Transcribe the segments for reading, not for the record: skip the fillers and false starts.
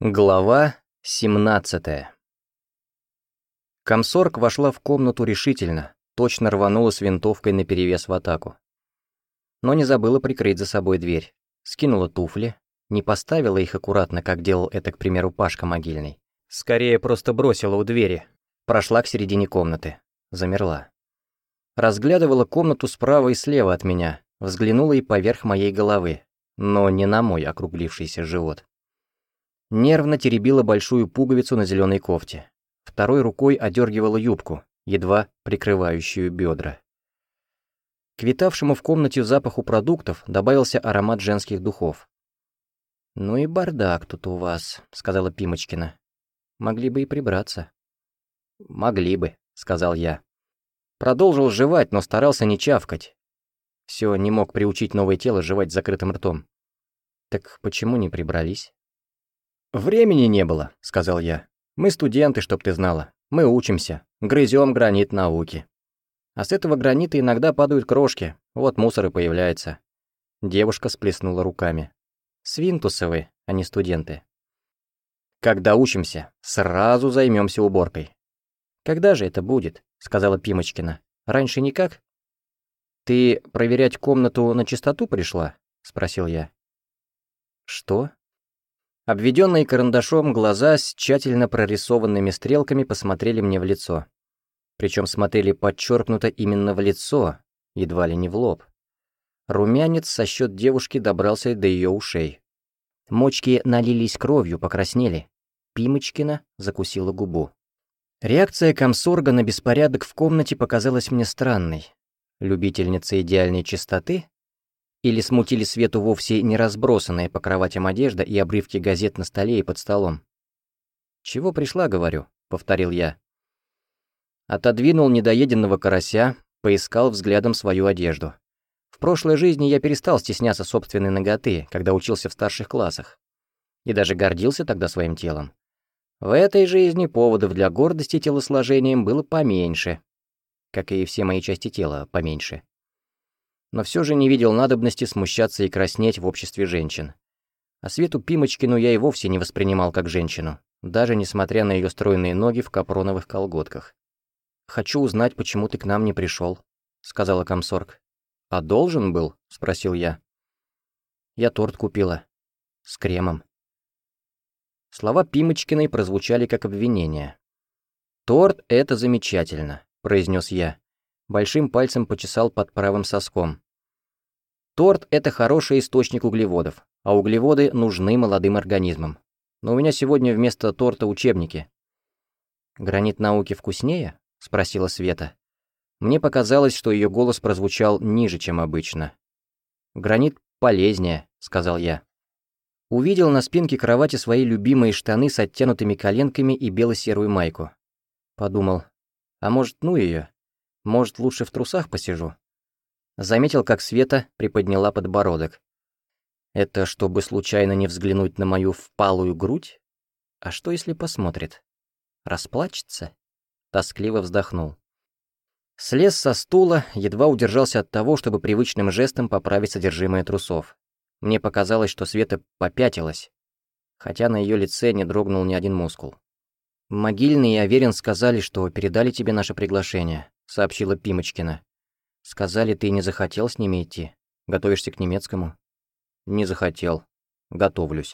Глава 17. Комсорг вошла в комнату решительно, точно рванула с винтовкой наперевес в атаку. Но не забыла прикрыть за собой дверь, скинула туфли, не поставила их аккуратно, как делал это, к примеру, Пашка Могильный. Скорее, просто бросила у двери, прошла к середине комнаты, замерла. Разглядывала комнату справа и слева от меня, взглянула и поверх моей головы, но не на мой округлившийся живот. Нервно теребила большую пуговицу на зеленой кофте. Второй рукой одергивала юбку, едва прикрывающую бедра. К витавшему в комнате запаху продуктов добавился аромат женских духов. «Ну и бардак тут у вас», — сказала Пимочкина. «Могли бы и прибраться». «Могли бы», — сказал я. Продолжил жевать, но старался не чавкать. Все не мог приучить новое тело жевать с закрытым ртом. «Так почему не прибрались?» «Времени не было», — сказал я. «Мы студенты, чтоб ты знала. Мы учимся, грызем гранит науки. А с этого гранита иногда падают крошки, вот мусор и появляется». Девушка сплеснула руками. «Свинтусы вы, а не студенты». «Когда учимся, сразу займемся уборкой». «Когда же это будет?» — сказала Пимочкина. «Раньше никак?» «Ты проверять комнату на чистоту пришла?» — спросил я. «Что?» Обведенные карандашом глаза с тщательно прорисованными стрелками посмотрели мне в лицо. Причем смотрели подчеркнуто именно в лицо, едва ли не в лоб. Румянец со счет девушки добрался до ее ушей. Мочки налились кровью, покраснели. Пимочкина закусила губу. Реакция комсорга на беспорядок в комнате показалась мне странной. Любительница идеальной чистоты? Или смутили Свету вовсе не разбросанная по кроватям одежда и обрывки газет на столе и под столом? «Чего пришла, говорю», — повторил я. Отодвинул недоеденного карася, поискал взглядом свою одежду. В прошлой жизни я перестал стесняться собственной наготы, когда учился в старших классах. И даже гордился тогда своим телом. В этой жизни поводов для гордости телосложением было поменьше. Как и все мои части тела поменьше. Но все же не видел надобности смущаться и краснеть в обществе женщин. А Свету Пимочкину я и вовсе не воспринимал как женщину, даже несмотря на ее стройные ноги в капроновых колготках. «Хочу узнать, почему ты к нам не пришел», — сказала комсорг. «А должен был?» — спросил я. «Я торт купила. С кремом». Слова Пимочкиной прозвучали как обвинение. «Торт — это замечательно», — произнес я. Большим пальцем почесал под правым соском. Торт — это хороший источник углеводов, а углеводы нужны молодым организмам. Но у меня сегодня вместо торта учебники. «Гранит науки вкуснее?» — спросила Света. Мне показалось, что ее голос прозвучал ниже, чем обычно. «Гранит полезнее», — сказал я. Увидел на спинке кровати свои любимые штаны с оттянутыми коленками и бело-серую майку. Подумал, а может, ну ее? Может, лучше в трусах посижу? Заметил, как Света приподняла подбородок. Это чтобы случайно не взглянуть на мою впалую грудь? А что, если посмотрит? Расплачется? Тоскливо вздохнул. Слез со стула, едва удержался от того, чтобы привычным жестом поправить содержимое трусов. Мне показалось, что Света попятилась, хотя на ее лице не дрогнул ни один мускул. «Могильный и Аверин сказали, что передали тебе наше приглашение», — сообщила Пимочкина. «Сказали, ты не захотел с ними идти. Готовишься к немецкому?» «Не захотел. Готовлюсь».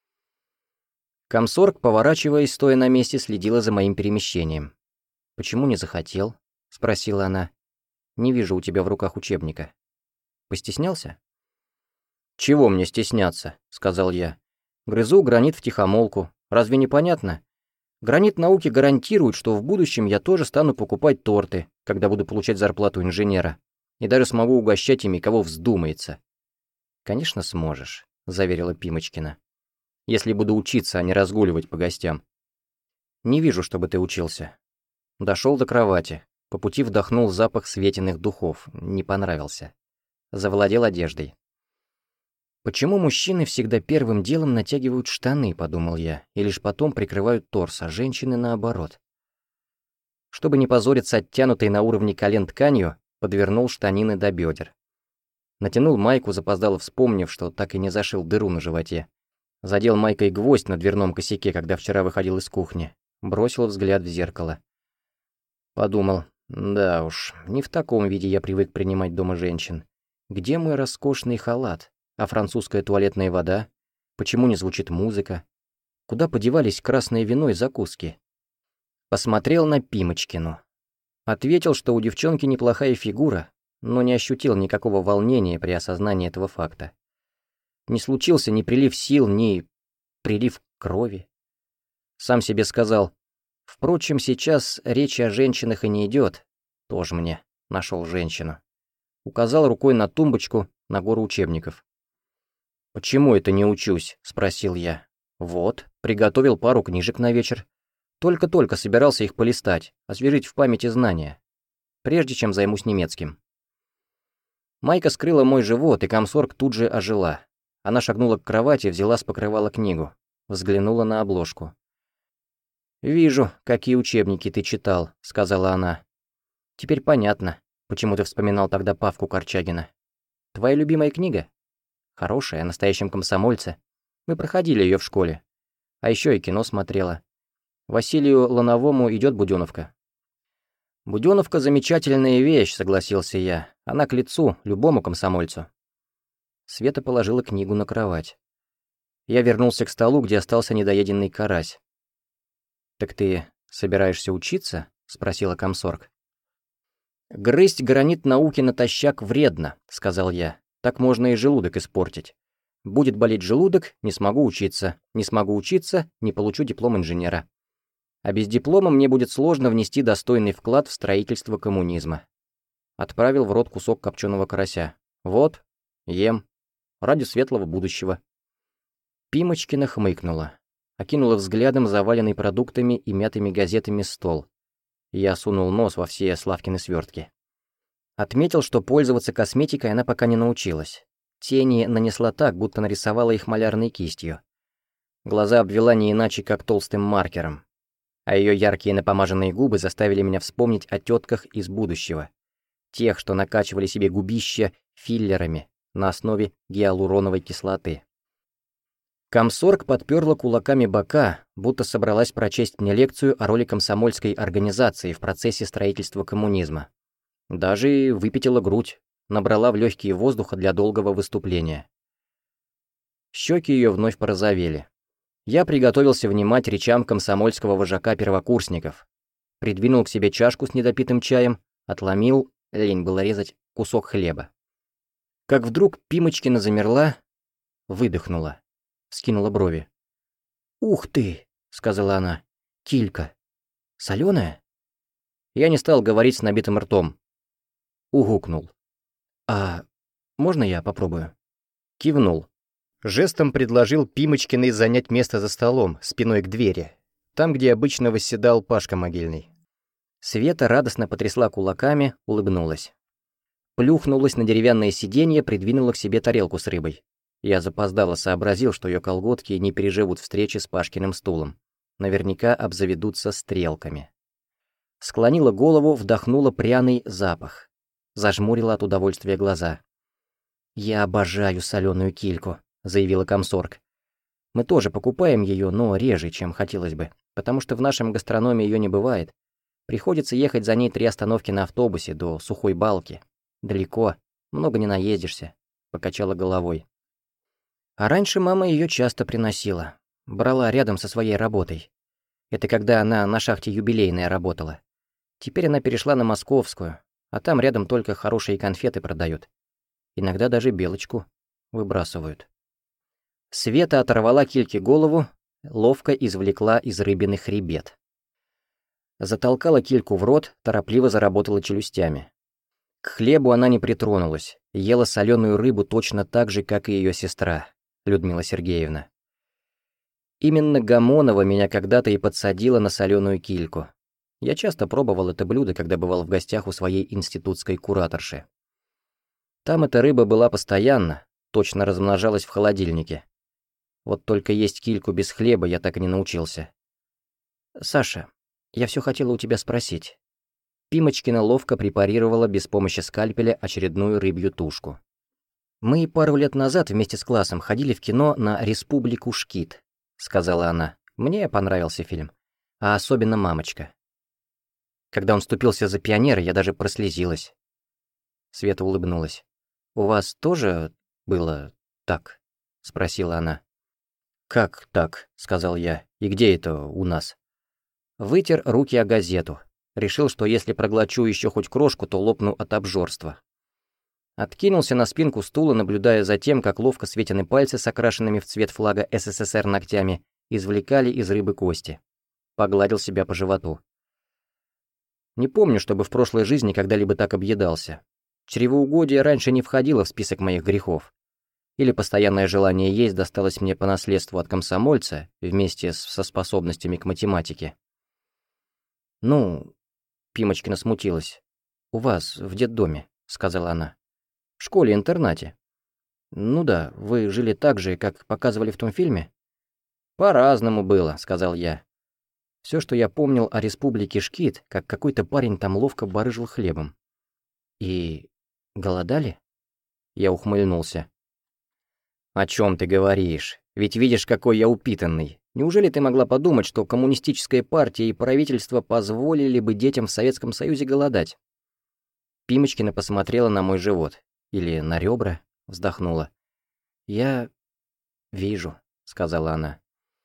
Комсорг, поворачиваясь, стоя на месте, следила за моим перемещением. «Почему не захотел?» — спросила она. «Не вижу у тебя в руках учебника. Постеснялся?» «Чего мне стесняться?» — сказал я. «Грызу гранит втихомолку. Разве не понятно? Гранит науки гарантирует, что в будущем я тоже стану покупать торты, когда буду получать зарплату инженера, и даже смогу угощать ими, кого вздумается». «Конечно сможешь», — заверила Пимочкина. «Если буду учиться, а не разгуливать по гостям». «Не вижу, чтобы ты учился». Дошел до кровати. По пути вдохнул запах Светиных духов. Не понравился. Завладел одеждой. «Почему мужчины всегда первым делом натягивают штаны?» — подумал я, и лишь потом прикрывают торс, а женщины наоборот. Чтобы не позориться оттянутой на уровне колен тканью, подвернул штанины до бедер. Натянул майку, запоздало вспомнив, что так и не зашил дыру на животе. Задел майкой гвоздь на дверном косяке, когда вчера выходил из кухни. Бросил взгляд в зеркало. Подумал, да уж, не в таком виде я привык принимать дома женщин. Где мой роскошный халат? А французская туалетная вода? Почему не звучит музыка? Куда подевались красное вино и закуски? Посмотрел на Пимочкину. Ответил, что у девчонки неплохая фигура, но не ощутил никакого волнения при осознании этого факта. Не случился ни прилив сил, ни прилив крови. Сам себе сказал, впрочем, сейчас речи о женщинах и не идет. Тоже мне нашел женщину. Указал рукой на тумбочку, на гору учебников. «Почему это не учусь?» — спросил я. «Вот, приготовил пару книжек на вечер. Только-только собирался их полистать, освежить в памяти знания, прежде чем займусь немецким». Майка скрыла мой живот, и комсорг тут же ожила. Она шагнула к кровати, взяла с покрывала книгу, взглянула на обложку. «Вижу, какие учебники ты читал», — сказала она. «Теперь понятно, почему ты вспоминал тогда Павку Корчагина. Твоя любимая книга? Хорошая, о настоящем комсомольце. Мы проходили ее в школе. А еще и кино смотрела. Василию Лановому идет Будённовка». «Будённовка — замечательная вещь», — согласился я. «Она к лицу любому комсомольцу». Света положила книгу на кровать. Я вернулся к столу, где остался недоеденный карась. «Так ты собираешься учиться?» — спросила комсорг. «Грызть гранит науки натощак вредно», — сказал я. «Так можно и желудок испортить. Будет болеть желудок, не смогу учиться. Не смогу учиться, не получу диплом инженера. А без диплома мне будет сложно внести достойный вклад в строительство коммунизма». Отправил в рот кусок копченого карася. «Вот, ем. Ради светлого будущего». Пимочкина хмыкнула. Окинула взглядом заваленный продуктами и мятыми газетами стол. Я сунул нос во все Славкины свертки. Отметил, что пользоваться косметикой она пока не научилась. Тени нанесла так, будто нарисовала их малярной кистью. Глаза обвела не иначе, как толстым маркером. А ее яркие напомаженные губы заставили меня вспомнить о тетках из будущего. Тех, что накачивали себе губища филлерами на основе гиалуроновой кислоты. Комсорг подперла кулаками бока, будто собралась прочесть мне лекцию о роли комсомольской организации в процессе строительства коммунизма. Даже и выпятила грудь, набрала в легкие воздуха для долгого выступления. Щеки ее вновь порозовели. Я приготовился внимать речам комсомольского вожака первокурсников. Придвинул к себе чашку с недопитым чаем, отломил, лень было резать, кусок хлеба. Как вдруг Пимочкина замерла, выдохнула. Скинула брови. «Ух ты!» — сказала она. «Килька. Солёная?» Я не стал говорить с набитым ртом. Угукнул. «А можно я попробую?» Кивнул. Жестом предложил Пимочкиной занять место за столом, спиной к двери, там, где обычно восседал Пашка Могильный. Света радостно потрясла кулаками, улыбнулась. Плюхнулась на деревянное сиденье, придвинула к себе тарелку с рыбой. Я запоздало сообразил, что ее колготки не переживут встречи с Пашкиным стулом. Наверняка обзаведутся стрелками. Склонила голову, вдохнула пряный запах. Зажмурила от удовольствия глаза. «Я обожаю соленую кильку», — заявила комсорг. «Мы тоже покупаем ее, но реже, чем хотелось бы, потому что в нашем гастрономе ее не бывает. Приходится ехать за ней 3 остановки на автобусе до Сухой Балки. Далеко, много не наездишься», — покачала головой. А раньше мама ее часто приносила. Брала рядом со своей работой. Это когда она на шахте юбилейная работала. Теперь она перешла на Московскую, а там рядом только хорошие конфеты продают. Иногда даже белочку выбрасывают. Света оторвала Кильке голову, ловко извлекла из рыбины хребет. Затолкала Кильку в рот, торопливо заработала челюстями. К хлебу она не притронулась, ела соленую рыбу точно так же, как и ее сестра, Людмила Сергеевна. Именно Гамонова меня когда-то и подсадила на соленую кильку. Я часто пробовал это блюдо, когда бывал в гостях у своей институтской кураторши. Там эта рыба была постоянно, точно размножалась в холодильнике. Вот только есть кильку без хлеба я так и не научился. «Саша, я все хотела у тебя спросить». Пимочкина ловко препарировала без помощи скальпеля очередную рыбью тушку. «Мы пару лет назад вместе с классом ходили в кино на «Республику Шкит», — сказала она. «Мне понравился фильм. А особенно «Мамочка». Когда он вступился за пионера, я даже прослезилась». Света улыбнулась. «У вас тоже было так?» — спросила она. «Как так?» — сказал я. «И где это у нас?» Вытер руки о газету. Решил, что если проглочу еще хоть крошку, то лопну от обжорства. Откинулся на спинку стула, наблюдая за тем, как ловко Светины пальцы с окрашенными в цвет флага СССР ногтями извлекали из рыбы кости. Погладил себя по животу. Не помню, чтобы в прошлой жизни когда-либо так объедался. Чревоугодие раньше не входило в список моих грехов. Или постоянное желание есть досталось мне по наследству от комсомольца вместе со способностями к математике. «Ну...» — Пимочкина смутилась. «У вас, в детдоме», — сказала она. «В школе-интернате». «Ну да, вы жили так же, как показывали в том фильме?» «По-разному было», — сказал я. Все, что я помнил о республике Шкит, как какой-то парень там ловко барыжил хлебом. «И... голодали?» Я ухмыльнулся. «О чем ты говоришь? Ведь видишь, какой я упитанный. Неужели ты могла подумать, что коммунистическая партия и правительство позволили бы детям в Советском Союзе голодать?» Пимочкина посмотрела на мой живот. Или на ребра, вздохнула. «Я... вижу», — сказала она.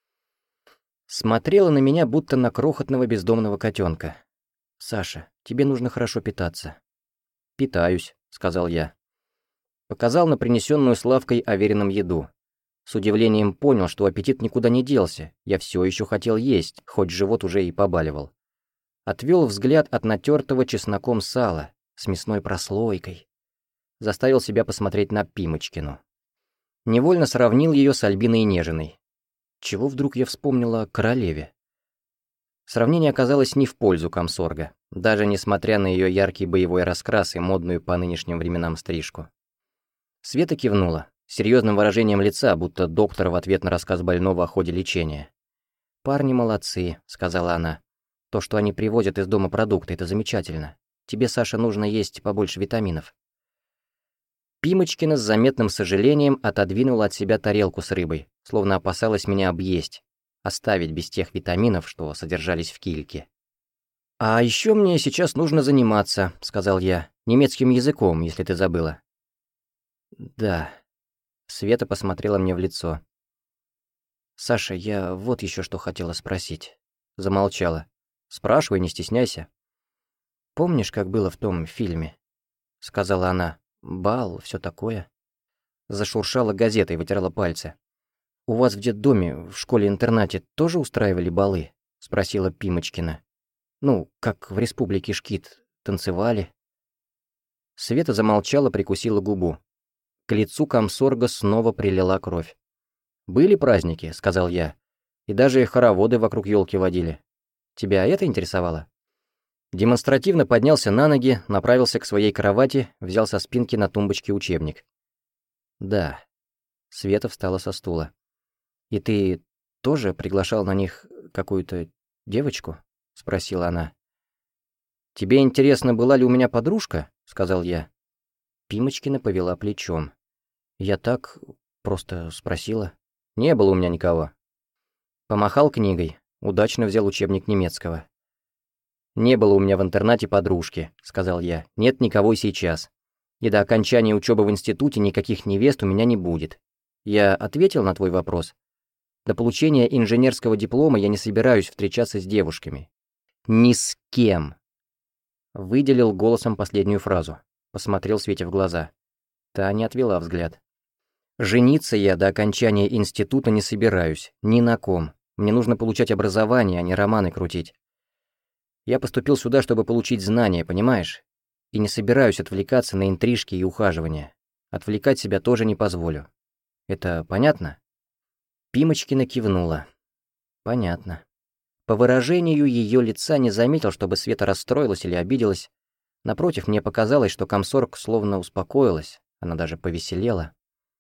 Смотрела на меня, будто на крохотного бездомного котенка. «Саша, тебе нужно хорошо питаться». «Питаюсь», — сказал я. Показал на принесенную Славкой Авериным еду. С удивлением понял, что аппетит никуда не делся. Я все еще хотел есть, хоть живот уже и побаливал. Отвел взгляд от натертого чесноком сала с мясной прослойкой. Заставил себя посмотреть на Пимочкину. Невольно сравнил ее с Альбиной Нежиной. Чего вдруг я вспомнила о королеве? Сравнение оказалось не в пользу комсорга, даже несмотря на ее яркий боевой раскрас и модную по нынешним временам стрижку. Света кивнула, серьезным выражением лица, будто доктор в ответ на рассказ больного о ходе лечения. «Парни молодцы», — сказала она. «То, что они привозят из дома продукты, это замечательно. Тебе, Саша, нужно есть побольше витаминов». Пимочкина с заметным сожалением отодвинула от себя тарелку с рыбой, словно опасалась меня объесть, оставить без тех витаминов, что содержались в кильке. «А еще мне сейчас нужно заниматься», — сказал я, — «немецким языком, если ты забыла». «Да». Света посмотрела мне в лицо. «Саша, я вот еще что хотела спросить». Замолчала. «Спрашивай, не стесняйся». «Помнишь, как было в том фильме?» — сказала она. «Бал, все такое». Зашуршала газетой, вытирала пальцы. «У вас в детдоме, в школе-интернате тоже устраивали балы?» — спросила Пимочкина. «Ну, как в республике Шкит, танцевали?» Света замолчала, прикусила губу. К лицу комсорга снова прилила кровь. «Были праздники», — сказал я. «И даже хороводы вокруг елки водили. Тебя это интересовало?» Демонстративно поднялся на ноги, направился к своей кровати, взял со спинки на тумбочке учебник. «Да». Света встала со стула. «И ты тоже приглашал на них какую-то девочку?» — спросила она. «Тебе интересно, была ли у меня подружка?» — сказал я. Пимочкина повела плечом. «Я так просто спросила. Не было у меня никого». Помахал книгой, удачно взял учебник немецкого. «Не было у меня в интернате подружки», — сказал я. «Нет никого и сейчас. И до окончания учебы в институте никаких невест у меня не будет. Я ответил на твой вопрос? До получения инженерского диплома я не собираюсь встречаться с девушками. Ни с кем». Выделил голосом последнюю фразу. Посмотрел Свете в глаза. Та не отвела взгляд. «Жениться я до окончания института не собираюсь. Ни на ком. Мне нужно получать образование, а не романы крутить. Я поступил сюда, чтобы получить знания, понимаешь? И не собираюсь отвлекаться на интрижки и ухаживания. Отвлекать себя тоже не позволю. Это понятно?» Пимочкина кивнула. «Понятно». По выражению ее лица не заметил, чтобы Света расстроилась или обиделась. Напротив, мне показалось, что комсорг словно успокоилась, она даже повеселела.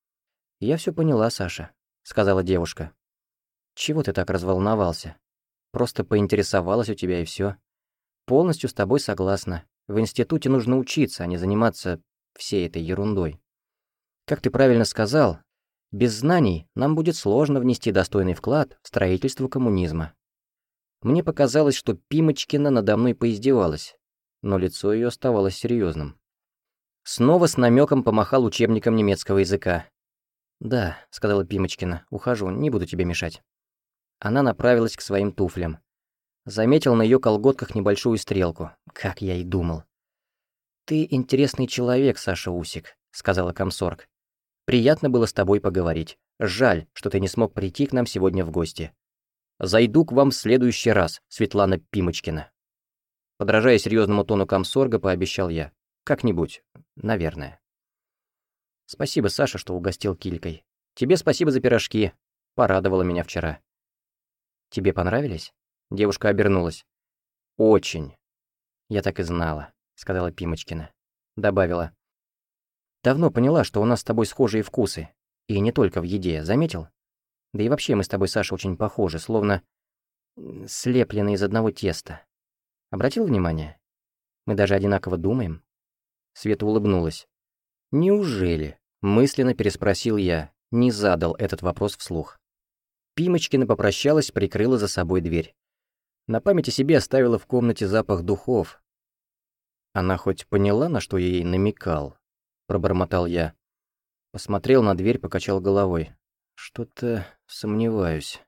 «Я все поняла, Саша», — сказала девушка. «Чего ты так разволновался? Просто поинтересовалась у тебя и все. Полностью с тобой согласна. В институте нужно учиться, а не заниматься всей этой ерундой». Как ты правильно сказал, без знаний нам будет сложно внести достойный вклад в строительство коммунизма. Мне показалось, что Пимочкина надо мной поиздевалась, но лицо ее оставалось серьезным. Снова с намеком помахал учебником немецкого языка. «Да», — сказала Пимочкина, — «ухожу, не буду тебе мешать». Она направилась к своим туфлям. Заметил на ее колготках небольшую стрелку, как я и думал. «Ты интересный человек, Саша Усик», — сказала комсорг. «Приятно было с тобой поговорить. Жаль, что ты не смог прийти к нам сегодня в гости. Зайду к вам в следующий раз, Светлана Пимочкина». Подражая серьезному тону комсорга, пообещал я. «Как-нибудь, наверное». «Спасибо, Саша, что угостил килькой. Тебе спасибо за пирожки. Порадовала меня вчера». «Тебе понравились?» Девушка обернулась. «Очень». «Я так и знала», — сказала Пимочкина. Добавила. «Давно поняла, что у нас с тобой схожие вкусы. И не только в еде, заметил? Да и вообще мы с тобой, Саша, очень похожи, словно слеплены из одного теста. Обратил внимание? Мы даже одинаково думаем». Света улыбнулась. «Неужели?» — мысленно переспросил я, не задал этот вопрос вслух. Пимочкина попрощалась, прикрыла за собой дверь. На память о себе оставила в комнате запах духов. Она хоть поняла, на что я ей намекал? Пробормотал я. Посмотрел на дверь, покачал головой. Что-то сомневаюсь.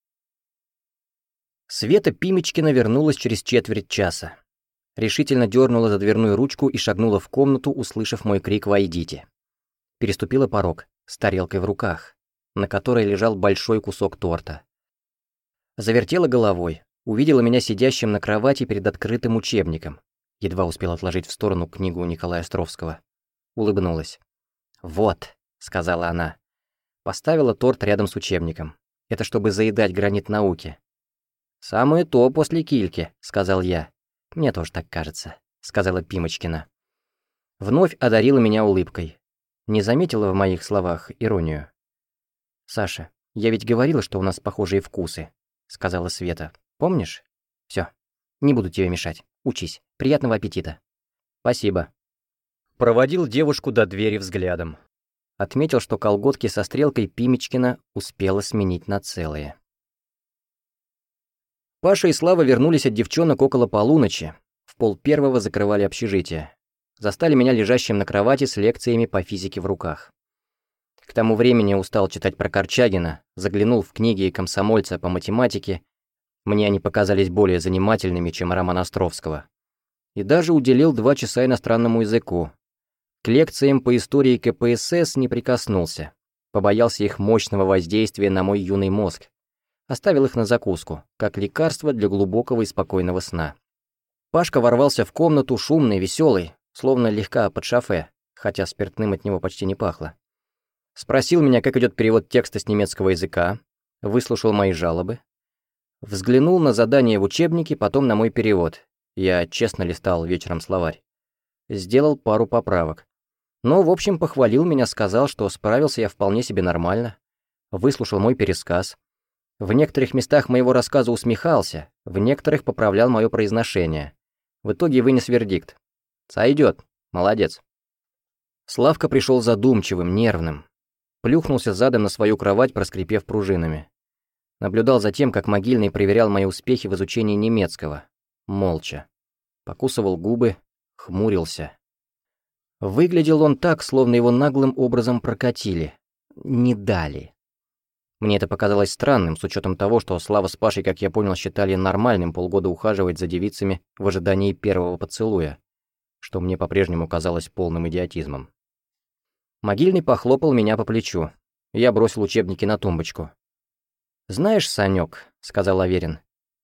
Света Пимочкина вернулась через четверть часа. Решительно дернула за дверную ручку и шагнула в комнату, услышав мой крик «Войдите». Переступила порог с тарелкой в руках, на которой лежал большой кусок торта. Завертела головой, увидела меня сидящим на кровати перед открытым учебником. Едва успел отложить в сторону книгу Николая Островского. Улыбнулась. «Вот», — сказала она. Поставила торт рядом с учебником. Это чтобы заедать гранит науки. «Самое то после кильки», — сказал я. «Мне тоже так кажется», — сказала Пимочкина. Вновь одарила меня улыбкой. Не заметила в моих словах иронию. «Саша, я ведь говорила, что у нас похожие вкусы», — сказала Света. «Помнишь? Всё, не буду тебе мешать. Учись. Приятного аппетита». «Спасибо». Проводил девушку до двери взглядом. Отметил, что колготки со стрелкой Пимочкина успела сменить на целые. Паша и Слава вернулись от девчонок около полуночи. В 12:30 закрывали общежитие. Застали меня лежащим на кровати с лекциями по физике в руках. К тому времени устал читать про Корчагина, заглянул в книги комсомольца по математике. Мне они показались более занимательными, чем роман Островского. И даже уделил 2 часа иностранному языку. К лекциям по истории КПСС не прикоснулся. Побоялся их мощного воздействия на мой юный мозг. Оставил их на закуску, как лекарство для глубокого и спокойного сна. Пашка ворвался в комнату, шумный, веселый, словно легка под шофе, хотя спиртным от него почти не пахло. Спросил меня, как идет перевод текста с немецкого языка, выслушал мои жалобы. Взглянул на задание в учебнике, потом на мой перевод. Я честно листал вечером словарь. Сделал пару поправок. Но, в общем, похвалил меня, сказал, что справился я вполне себе нормально. Выслушал мой пересказ. В некоторых местах моего рассказа усмехался, в некоторых поправлял мое произношение. В итоге вынес вердикт. «Сойдет. Молодец». Славка пришел задумчивым, нервным. Плюхнулся задом на свою кровать, проскрипев пружинами. Наблюдал за тем, как Могильный проверял мои успехи в изучении немецкого. Молча. Покусывал губы, хмурился. Выглядел он так, словно его наглым образом прокатили. Не дали. Мне это показалось странным, с учетом того, что Слава с Пашей, как я понял, считали нормальным полгода ухаживать за девицами в ожидании первого поцелуя, что мне по-прежнему казалось полным идиотизмом. Могильный похлопал меня по плечу. Я бросил учебники на тумбочку. «Знаешь, Санёк», — сказал Аверин,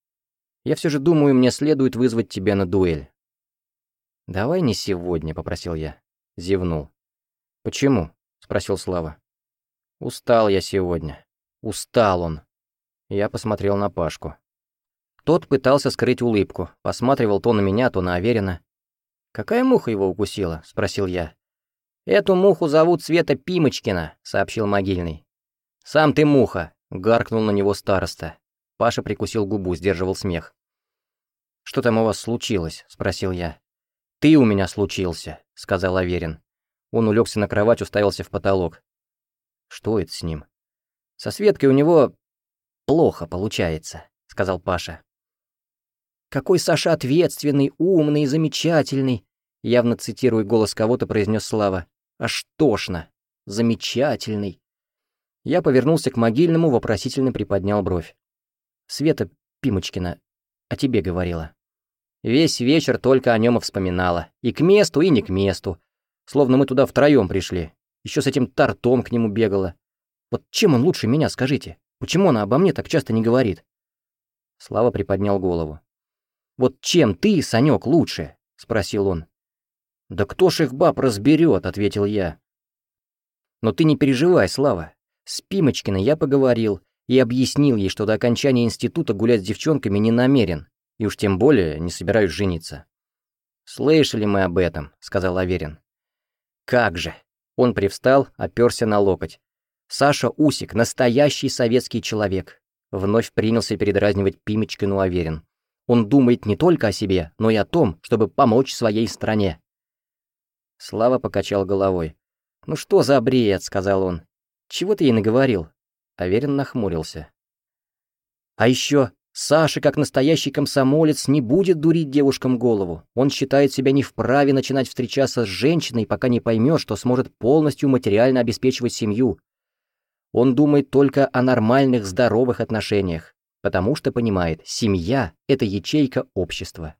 — «я все же думаю, мне следует вызвать тебя на дуэль». «Давай не сегодня», — попросил я. Зевнул. «Почему?» — спросил Слава. «Устал я сегодня». Устал он. Я посмотрел на Пашку. Тот пытался скрыть улыбку, посматривал то на меня, то на Аверина. «Какая муха его укусила?» — спросил я. «Эту муху зовут Света Пимочкина», — сообщил Могильный. «Сам ты муха», — гаркнул на него староста. Паша прикусил губу, сдерживал смех. «Что там у вас случилось?» — спросил я. «Ты у меня случился», — сказал Аверин. Он улегся на кровать, уставился в потолок. Что это с ним? Со Светкой у него плохо получается, сказал Паша. Какой Саша ответственный, умный, замечательный, явно цитируя голос кого-то, произнес Слава. Аж тошно. Замечательный. Я повернулся к Могильному, вопросительно приподнял бровь. Света Пимочкина о тебе говорила. Весь вечер только о нем и вспоминала. И к месту, и не к месту. Словно мы туда втроем пришли. Еще с этим тортом к нему бегала. Вот чем он лучше меня, скажите? Почему она обо мне так часто не говорит? Слава приподнял голову. Вот чем ты, Санек, лучше? Спросил он. Да кто ж их баб разберет, ответил я. Но ты не переживай, Слава. С Пимочкиной я поговорил и объяснил ей, что до окончания института гулять с девчонками не намерен, и уж тем более не собираюсь жениться. «Слышали мы об этом», — сказал Аверин. «Как же!» — он привстал, оперся на локоть. «Саша Усик — настоящий советский человек», — вновь принялся передразнивать Пимочкину Аверин. «Он думает не только о себе, но и о том, чтобы помочь своей стране». Слава покачал головой. «Ну что за бред», — сказал он. «Чего ты ей наговорил?» Аверин нахмурился. «А еще Саша, как настоящий комсомолец, не будет дурить девушкам голову. Он считает себя не вправе начинать встречаться с женщиной, пока не поймет, что сможет полностью материально обеспечивать семью. Он думает только о нормальных, здоровых отношениях, потому что понимает, семья — это ячейка общества».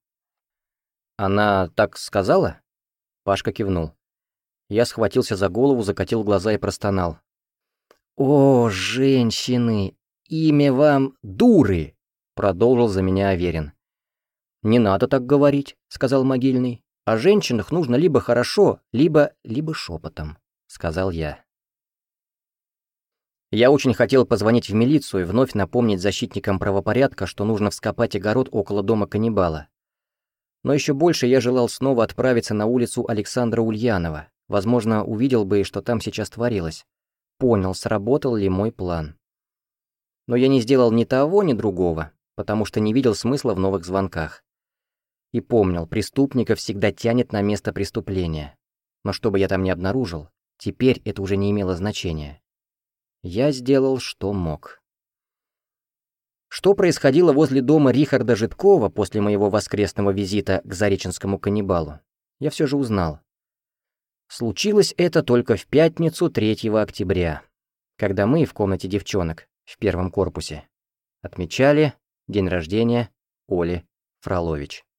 «Она так сказала?» Пашка кивнул. Я схватился за голову, закатил глаза и простонал. «О, женщины! Имя вам дуры!» — продолжил за меня Аверин. «Не надо так говорить», — сказал Могильный. «О женщинах нужно либо хорошо, либо шепотом», — сказал я. Я очень хотел позвонить в милицию и вновь напомнить защитникам правопорядка, что нужно вскопать огород около дома каннибала. Но еще больше я желал снова отправиться на улицу Александра Ульянова. Возможно, увидел бы, что там сейчас творилось. Понял, сработал ли мой план. Но я не сделал ни того, ни другого, потому что не видел смысла в новых звонках. И помнил, преступника всегда тянет на место преступления. Но что бы я там ни обнаружил, теперь это уже не имело значения. Я сделал, что мог. Что происходило возле дома Рихарда Житкова после моего воскресного визита к зареченскому каннибалу, я все же узнал. Случилось это только в пятницу 3 октября, когда мы в комнате девчонок в первом корпусе отмечали день рождения Оли Фролович.